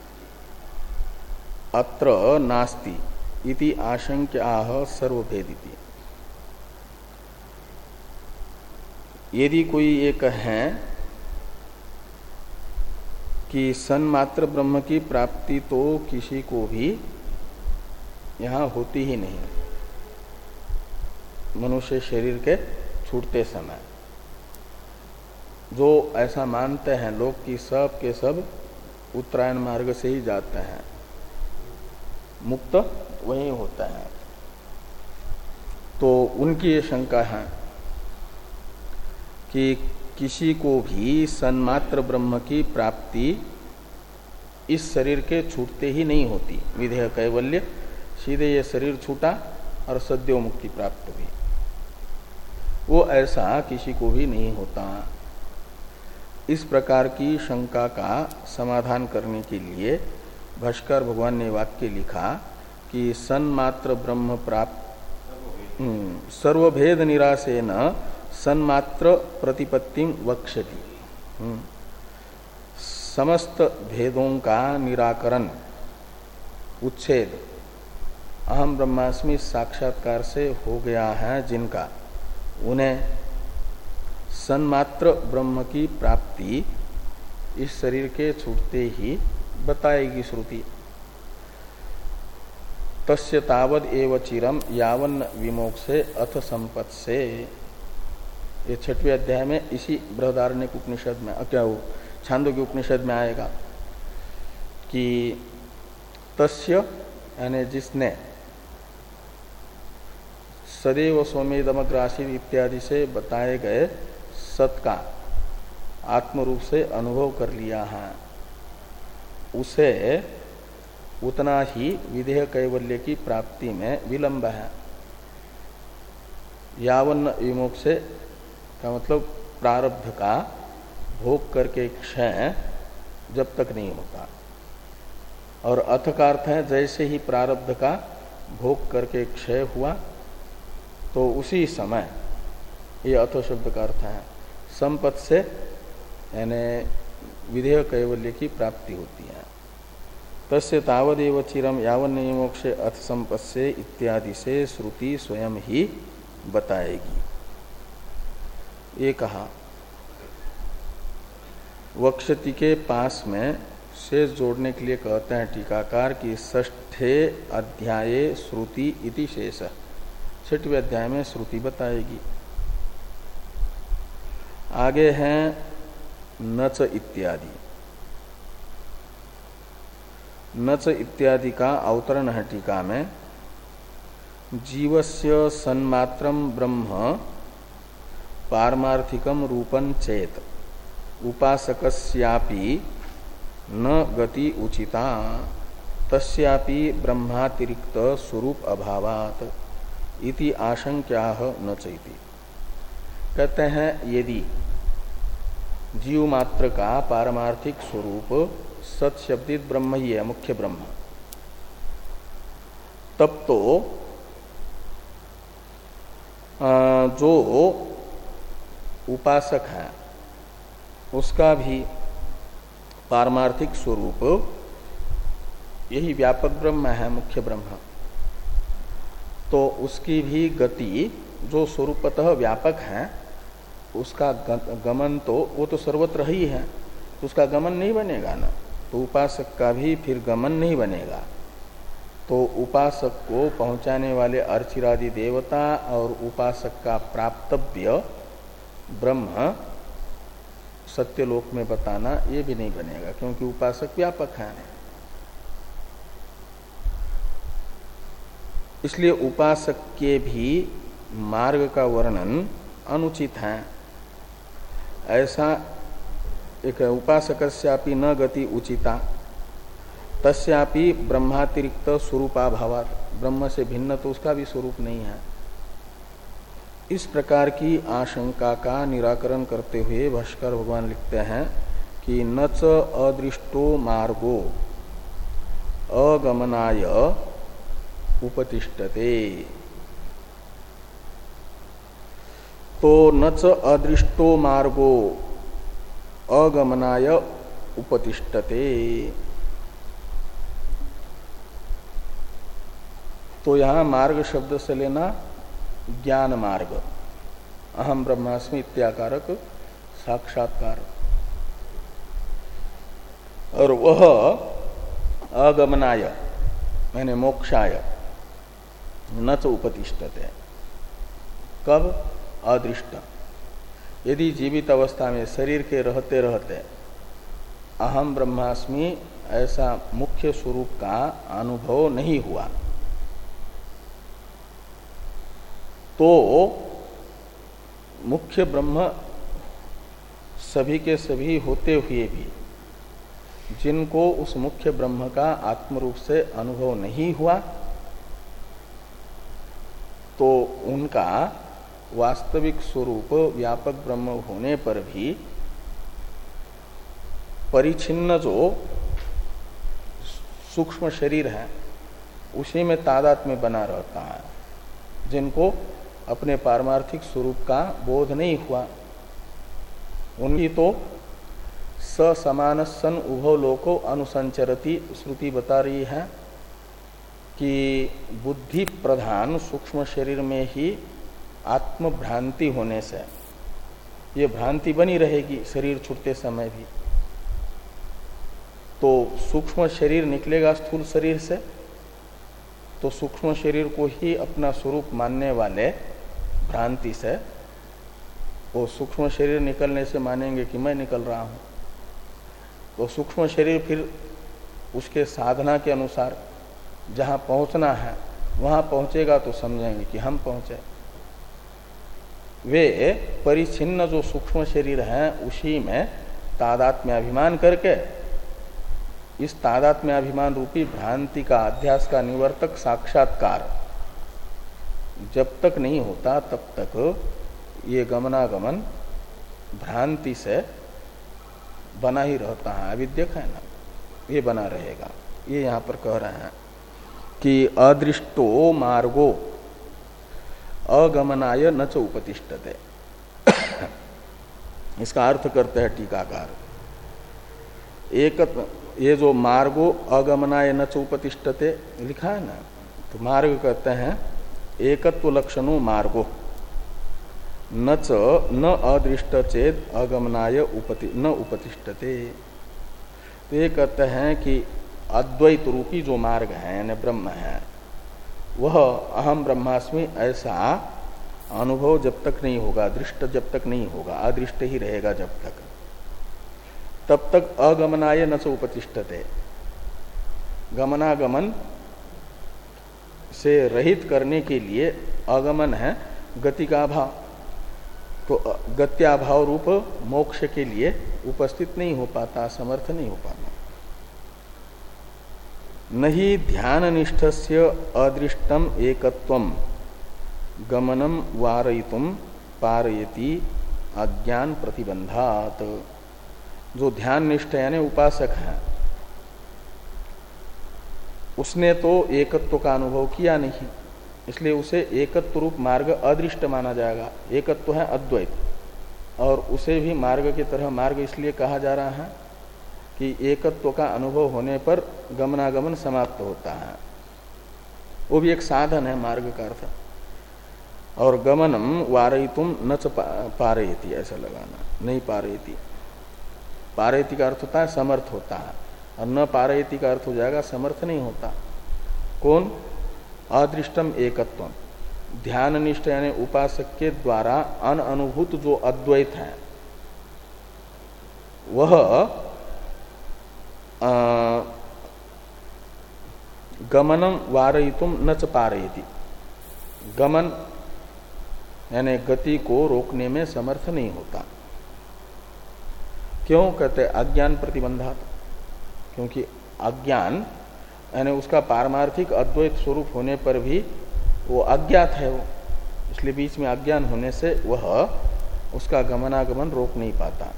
अत्र नास्ति इति आशंक्याह सर्वभेदिति। यदि कोई ये कहे कि सन्मात्र ब्रह्म की प्राप्ति तो किसी को भी यहाँ होती ही नहीं, मनुष्य शरीर के छूटते समय, जो ऐसा मानते हैं लोग कि सब के सब उत्तरायण मार्ग से ही जाते हैं, मुक्त वही होता है, तो उनकी ये शंका है कि किसी को भी सन्मात्र ब्रह्म की प्राप्ति इस शरीर के छूटते ही नहीं होती। विधेय कैवल्य, सीधे ये शरीर छूटा और सद्यो मुक्ति प्राप्त हुई, वो ऐसा किसी को भी नहीं होता। इस प्रकार की शंका का समाधान करने के लिए भाष्कर भगवान ने वाक्य लिखा कि सन्मात्र ब्रह्म प्राप्त सर्वभेद निरासेन सन्मात्र प्रतिपत्तिम वक्ष्यति। समस्त भेदों का निराकरण, उच्छेद अहम ब्रह्मास्मि साक्षात्कार से हो गया है जिनका, उन्हें सन्मात्र ब्रह्म की प्राप्ति इस शरीर के छूटते ही बताएगी श्रुति। तस्य तावद एव चिरम यावन विमोक्षे अथ संपत्से। ये छठवें अध्याय में इसी बृहदारण्यक उपनिषद में, क्या वो छांदोग्य उपनिषद में आएगा कि तस्य यानी जिसने सदैव सोमेदमग्र आसीत इत्यादि से बताए गए सत का आत्मरूप से अनुभव कर लिया है, उसे उतना ही विधेय कैवल्य की प्राप्ति में विलंब है। यावन विमोक्षे का मतलब प्रारब्ध का भोग करके क्षय जब तक नहीं होता, और अथ का अर्थ है जैसे ही प्रारब्ध का भोग करके क्षय हुआ तो उसी समय, ये अथ शब्द का अर्थ है, संपत् से यानी विधेय कैवल्य की प्राप्ति होती है। तस्य तावदेव चिरम यावन मोक्षे अथ संपत्से इत्यादि से श्रुति स्वयं ही बताएगी। ये कहा वक्षति के पास में शेष जोड़ने के लिए कहते हैं टीकाकार कि षष्ठे अध्याये श्रुति इति शेष। छठवें अध्याय में श्रुति बताएगी। आगे हैं नच इत्यादि। नच इत्यादि का अवतरण है टीका में। जीवस्य सन्मात्रम ब्रह्म पारमार्थिकम रूपं चेत उपासकस्यापि न गति उचिता तस्यापि ब्रह्मातिरिक्त स्वरूप अभावात् इति आशंक्याः न चैति। कहते हैं यदि जीव मात्र का पारमार्थिक स्वरूप सत्शब्दित ब्रह्म ही है, मुख्य ब्रह्म, तब तो जो उपासक है उसका भी पारमार्थिक स्वरूप यही व्यापक ब्रह्म है, मुख्य ब्रह्म, तो उसकी भी गति जो स्वरूपतः व्यापक है उसका गमन तो वो तो सर्वत्र ही है, तो उसका गमन नहीं बनेगा ना, तो उपासक का भी फिर गमन नहीं बनेगा। तो उपासक को पहुंचाने वाले अर्चिरादि देवता और उपासक का प्राप्तव्य ब्रह्म सत्यलोक में बताना ये भी नहीं बनेगा, क्योंकि उपासक व्यापक है। इसलिए उपासक के भी मार्ग का वर्णन अनुचित है। ऐसा एक उपासकस्यापि न गति उचिता तस्यापि ब्रह्मातिरिक्त स्वरूपाभावात्, ब्रह्म से भिन्न तो उसका भी स्वरूप नहीं है। इस प्रकार की आशंका का निराकरण करते हुए भाष्कर भगवान लिखते हैं कि न च अदृष्टो मार्गो अगमनाय उपतिष्ठते। तो न च अदृष्टो मार्गो अगमनाय उपतिष्ठते, तो यहां मार्ग शब्द से लेना ज्ञान मार्ग, अहम ब्रह्मास्मि इत्याकारक साक्षात्कार, और वह अगमनाय मैंने मोक्षाय न च उपतिष्ठते। कब? अदृष्ट। यदि जीवित अवस्था में शरीर के रहते रहते अहम ब्रह्मास्मि ऐसा मुख्य स्वरूप का अनुभव नहीं हुआ, तो मुख्य ब्रह्म सभी के सभी होते हुए भी जिनको उस मुख्य ब्रह्म का आत्मरूप से अनुभव नहीं हुआ, तो उनका वास्तविक स्वरूप व्यापक ब्रह्म होने पर भी परिच्छिन्न जो सूक्ष्म शरीर है उसी में तादात्म्य में बना रहता है, जिनको अपने पारमार्थिक स्वरूप का बोध नहीं हुआ। उनकी तो ससमान सन उभव लोको अनुसंचरति श्रुति बता रही है कि बुद्धि प्रधान सूक्ष्म शरीर में ही आत्म भ्रांति होने से ये भ्रांति बनी रहेगी शरीर छूटते समय भी। तो सूक्ष्म शरीर निकलेगा स्थूल शरीर से, तो सूक्ष्म शरीर को ही अपना स्वरूप मानने वाले भ्रांति से वो सूक्ष्म शरीर निकलने से मानेंगे कि मैं निकल रहा हूं। तो सूक्ष्म शरीर फिर उसके साधना के अनुसार जहां पहुंचना है वहां पहुंचेगा तो समझेंगे कि हम पहुंचे। वे परिच्छिन्न जो सूक्ष्म शरीर हैं उसी में तादात्म्य अभिमान करके इस तादात्म्य अभिमान रूपी भ्रांति का अध्यास का निवर्तक साक्षात्कार जब तक नहीं होता तब तक ये गमनागमन भ्रांति से बना ही रहता है। अविद्यक है ना, ये बना रहेगा। ये यहाँ पर कह रहे हैं कि अदृष्टो मार्गो अगमनाय न च उपतिष्ठते। इसका अर्थ करते हैं टीकाकार, एक ये जो मार्गो अगमनाय न च उपतिष्ठते लिखा है ना, तो मार्ग कहते हैं एकत्व लक्षणों मार्गो, न च न अदृष्ट चेत अगमनाय उपति न उपतिष्ठते। तो ये कहते हैं कि अद्वैत रूपी जो मार्ग है यानी ब्रह्म है, वह अहम ब्रह्मास्मि ऐसा अनुभव जब तक नहीं होगा, दृष्ट जब तक नहीं होगा, अदृष्ट ही रहेगा जब तक, तब तक अगमनाय न च उपतिष्ठते, गमनागमन से रहित करने के लिए आगमन है गति का अभाव, तो गत्याभाव रूप मोक्ष के लिए उपस्थित नहीं हो पाता, समर्थ नहीं हो पाता। नहीं ध्यान निष्ठस्य अदृष्टम एकत्वम गमनम वारयितुम पारयति अज्ञान प्रतिबंधात। जो ध्यान निष्ठ यानी उपासक है, उसने तो एकत्व का अनुभव किया नहीं, इसलिए उसे एकत्व रूप मार्ग अदृष्ट माना जाएगा। एकत्व है अद्वैत, और उसे भी मार्ग की तरह मार्ग इसलिए कहा जा रहा है कि एकत्व का अनुभव होने पर गमनागमन समाप्त होता है, वो भी एक साधन है मार्ग का अर्थ। और गमनम वारयितुम न च पारयति, ऐसा लगाना, नहीं पारयति। पारयति का अर्थ होता है समर्थ होता है, और न पारयति का अर्थ हो जाएगा समर्थ नहीं होता। कौन? अदृष्टम एकत्वम, ध्यान निष्ठ यानी उपासक के द्वारा अनअनुभूत जो अद्वैत है, वह आ, गमनम वारयितुम न च पारयति, गमन यानी गति को रोकने में समर्थ नहीं होता। क्यों? कहते अज्ञान प्रतिबंधात, क्योंकि अज्ञान यानी उसका पारमार्थिक अद्वैत स्वरूप होने पर भी वो अज्ञात है वो, इसलिए बीच में अज्ञान होने से वह उसका गमनागमन रोक नहीं पाता।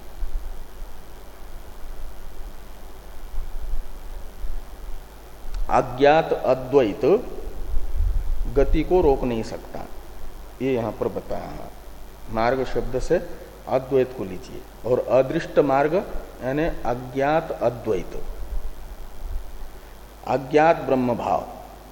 अज्ञात अद्वैत गति को रोक नहीं सकता, ये यहां पर बताया। मार्ग शब्द से अद्वैत को लीजिए, और अदृष्ट मार्ग यानी अज्ञात अद्वैत, अज्ञात ब्रह्म भाव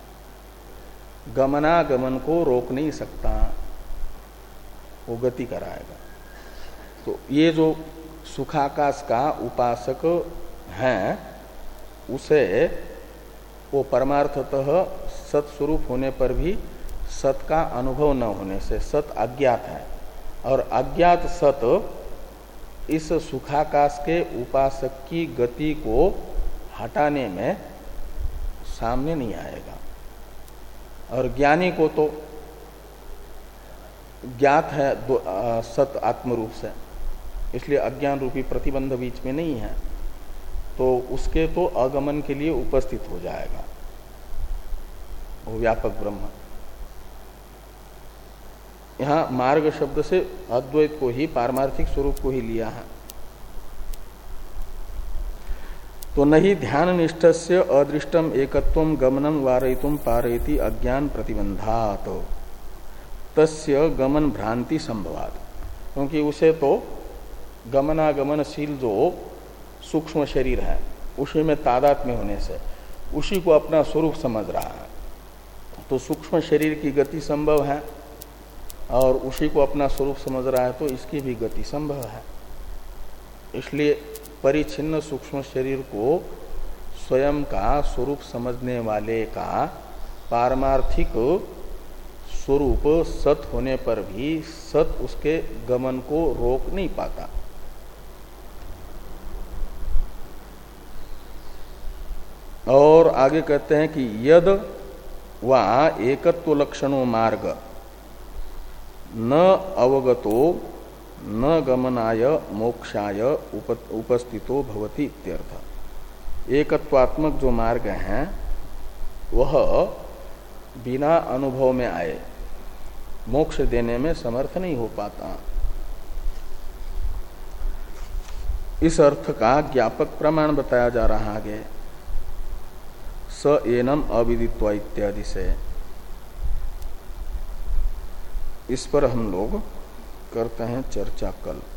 गमनागमन को रोक नहीं सकता, वो गति कराएगा। तो ये जो सुखाकाश का उपासक है, उसे वो परमार्थतः सत स्वरूप होने पर भी सत का अनुभव न होने से सत अज्ञात है, और अज्ञात सत इस सुखाकाश के उपासक की गति को हटाने में सामने नहीं आएगा। और ज्ञानी को तो ज्ञात है सत आत्म रूप से, इसलिए अज्ञान रूपी प्रतिबंध बीच में नहीं है, तो उसके तो आगमन के लिए उपस्थित हो जाएगा वो व्यापक ब्रह्म। यहां मार्ग शब्द से अद्वैत को ही, पारमार्थिक स्वरूप को ही लिया है। तो नहीं ध्यान निष्ठस्य अदृष्टम एकत्वम गमनम वारयितुम पारयति अज्ञान प्रतिबंधात तस्य गमन भ्रांति संभवात, क्योंकि उसे तो गमनागमनशील जो सूक्ष्म शरीर है उसी में तादात्म्य होने से उसी को अपना स्वरूप समझ रहा है, तो सूक्ष्म शरीर की गति संभव है, और उसी को अपना स्वरूप समझ रहा है तो इसकी भी गति संभव है। इसलिए परिच्छिन्न सूक्ष्म शरीर को स्वयं का स्वरूप समझने वाले का पारमार्थिक स्वरूप सत होने पर भी सत उसके गमन को रोक नहीं पाता। और आगे कहते हैं कि यद वा एकत्व लक्षणों मार्ग न अवगतो न गमनाय मोक्षाय उप, उपस्थितो भवति इत्यर्थ। एकत्वात्मक जो मार्ग हैं वह बिना अनुभव में आए मोक्ष देने में समर्थ नहीं हो पाता। इस अर्थ का ज्ञापक प्रमाण बताया जा रहा आगे, स एनम अविदित्वा इत्यादि से। इस पर हम लोग करते हैं चर्चा कल।